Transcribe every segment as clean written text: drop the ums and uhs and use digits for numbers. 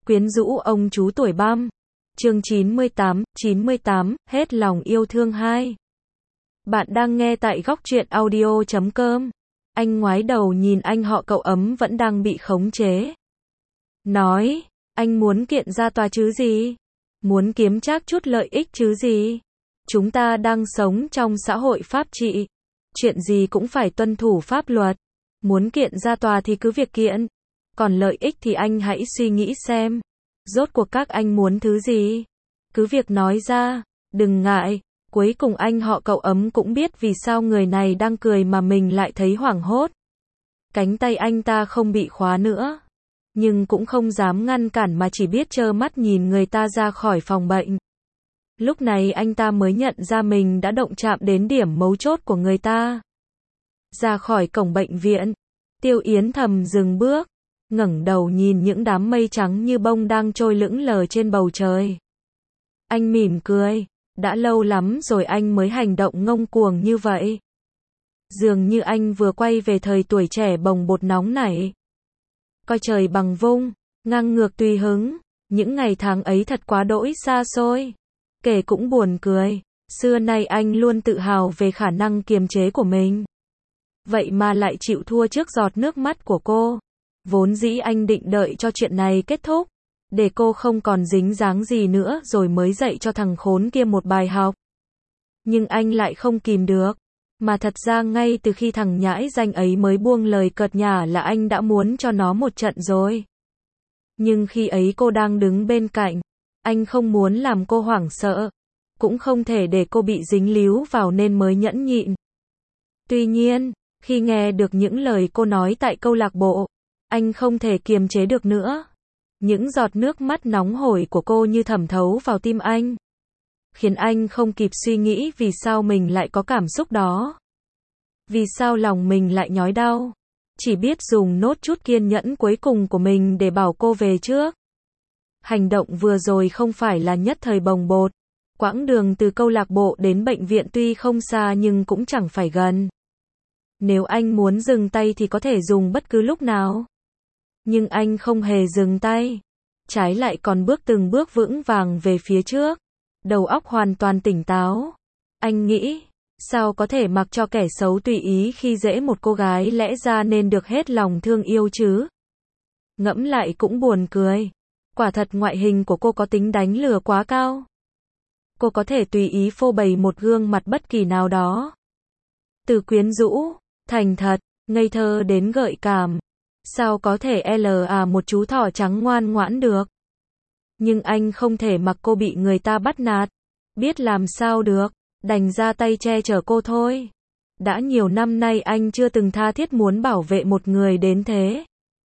Quyến rũ ông chú tuổi băm. Chương 98, hết lòng yêu thương 2. Bạn đang nghe tại góc truyện audio.com. Anh ngoái đầu nhìn anh họ cậu ấm vẫn đang bị khống chế. Nói, anh muốn kiện ra tòa chứ gì? Muốn kiếm trác chút lợi ích chứ gì? Chúng ta đang sống trong xã hội pháp trị. Chuyện gì cũng phải tuân thủ pháp luật. Muốn kiện ra tòa thì cứ việc kiện. Còn lợi ích thì anh hãy suy nghĩ xem. Rốt cuộc các anh muốn thứ gì? Cứ việc nói ra, đừng ngại. Cuối cùng anh họ cậu ấm cũng biết vì sao người này đang cười mà mình lại thấy hoảng hốt. Cánh tay anh ta không bị khóa nữa. Nhưng cũng không dám ngăn cản mà chỉ biết trơ mắt nhìn người ta ra khỏi phòng bệnh. Lúc này anh ta mới nhận ra mình đã động chạm đến điểm mấu chốt của người ta. Ra khỏi cổng bệnh viện, Tiêu Yến thầm dừng bước, ngẩng đầu nhìn những đám mây trắng như bông đang trôi lững lờ trên bầu trời. Anh mỉm cười, đã lâu lắm rồi anh mới hành động ngông cuồng như vậy. Dường như anh vừa quay về thời tuổi trẻ bồng bột nóng nảy. Coi trời bằng vung, ngang ngược tùy hứng, những ngày tháng ấy thật quá đỗi xa xôi. Kể cũng buồn cười, xưa nay anh luôn tự hào về khả năng kiềm chế của mình. Vậy mà lại chịu thua trước giọt nước mắt của cô. Vốn dĩ anh định đợi cho chuyện này kết thúc, để cô không còn dính dáng gì nữa rồi mới dạy cho thằng khốn kia một bài học. Nhưng anh lại không kìm được. Mà thật ra ngay từ khi thằng nhãi danh ấy mới buông lời cợt nhả là anh đã muốn cho nó một trận rồi. Nhưng khi ấy cô đang đứng bên cạnh, anh không muốn làm cô hoảng sợ, cũng không thể để cô bị dính líu vào nên mới nhẫn nhịn. Tuy nhiên, khi nghe được những lời cô nói tại câu lạc bộ, anh không thể kiềm chế được nữa. Những giọt nước mắt nóng hổi của cô như thẩm thấu vào tim anh, khiến anh không kịp suy nghĩ vì sao mình lại có cảm xúc đó. Vì sao lòng mình lại nhói đau. Chỉ biết dùng nốt chút kiên nhẫn cuối cùng của mình để bảo cô về trước. Hành động vừa rồi không phải là nhất thời bồng bột. Quãng đường từ câu lạc bộ đến bệnh viện tuy không xa nhưng cũng chẳng phải gần. Nếu anh muốn dừng tay thì có thể dùng bất cứ lúc nào. Nhưng anh không hề dừng tay. Trái lại còn bước từng bước vững vàng về phía trước. Đầu óc hoàn toàn tỉnh táo. Anh nghĩ, sao có thể mặc cho kẻ xấu tùy ý khi dễ một cô gái lẽ ra nên được hết lòng thương yêu chứ? Ngẫm lại cũng buồn cười. Quả thật ngoại hình của cô có tính đánh lừa quá cao. Cô có thể tùy ý phô bày một gương mặt bất kỳ nào đó. Từ quyến rũ, thành thật, ngây thơ đến gợi cảm. Sao có thể là một chú thỏ trắng ngoan ngoãn được? Nhưng anh không thể mặc cô bị người ta bắt nạt. Biết làm sao được, đành ra tay che chở cô thôi. Đã nhiều năm nay anh chưa từng tha thiết muốn bảo vệ một người đến thế.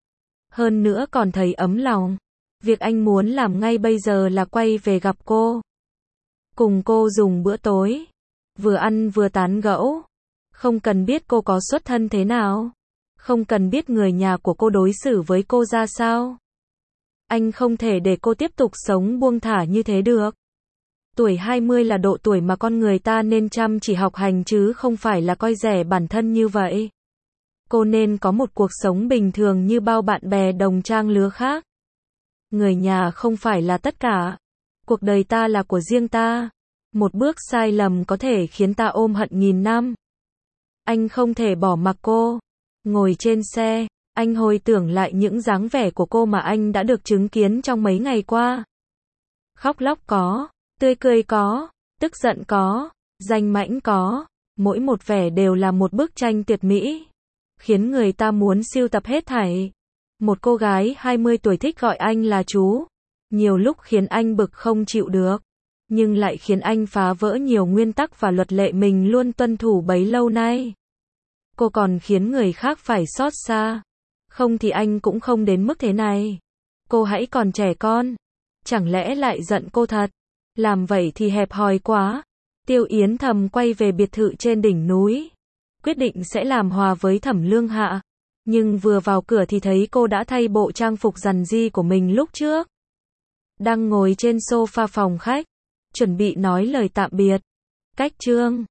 Hơn nữa còn thấy ấm lòng. Việc anh muốn làm ngay bây giờ là quay về gặp cô. Cùng cô dùng bữa tối. Vừa ăn vừa tán gẫu. Không cần biết cô có xuất thân thế nào. Không cần biết người nhà của cô đối xử với cô ra sao. Anh không thể để cô tiếp tục sống buông thả như thế được. Tuổi 20 là độ tuổi mà con người ta nên chăm chỉ học hành chứ không phải là coi rẻ bản thân như vậy. Cô nên có một cuộc sống bình thường như bao bạn bè đồng trang lứa khác. Người nhà không phải là tất cả. Cuộc đời ta là của riêng ta. Một bước sai lầm có thể khiến ta ôm hận nghìn năm. Anh không thể bỏ mặc cô. Ngồi trên xe, anh hồi tưởng lại những dáng vẻ của cô mà anh đã được chứng kiến trong mấy ngày qua. Khóc lóc có, tươi cười có, tức giận có, danh mãnh có, mỗi một vẻ đều là một bức tranh tuyệt mỹ, khiến người ta muốn sưu tập hết thảy. Một cô gái 20 tuổi thích gọi anh là chú, nhiều lúc khiến anh bực không chịu được, nhưng lại khiến anh phá vỡ nhiều nguyên tắc và luật lệ mình luôn tuân thủ bấy lâu nay. Cô còn khiến người khác phải xót xa. Không thì anh cũng không đến mức thế này. Cô hãy còn trẻ con. Chẳng lẽ lại giận cô thật? Làm vậy thì hẹp hòi quá. Tiêu Yến thầm quay về biệt thự trên đỉnh núi. Quyết định sẽ làm hòa với Thẩm Lương Hạ. Nhưng vừa vào cửa thì thấy cô đã thay bộ trang phục rằn ri của mình lúc trước. Đang ngồi trên sofa phòng khách. Chuẩn bị nói lời tạm biệt. Cách chương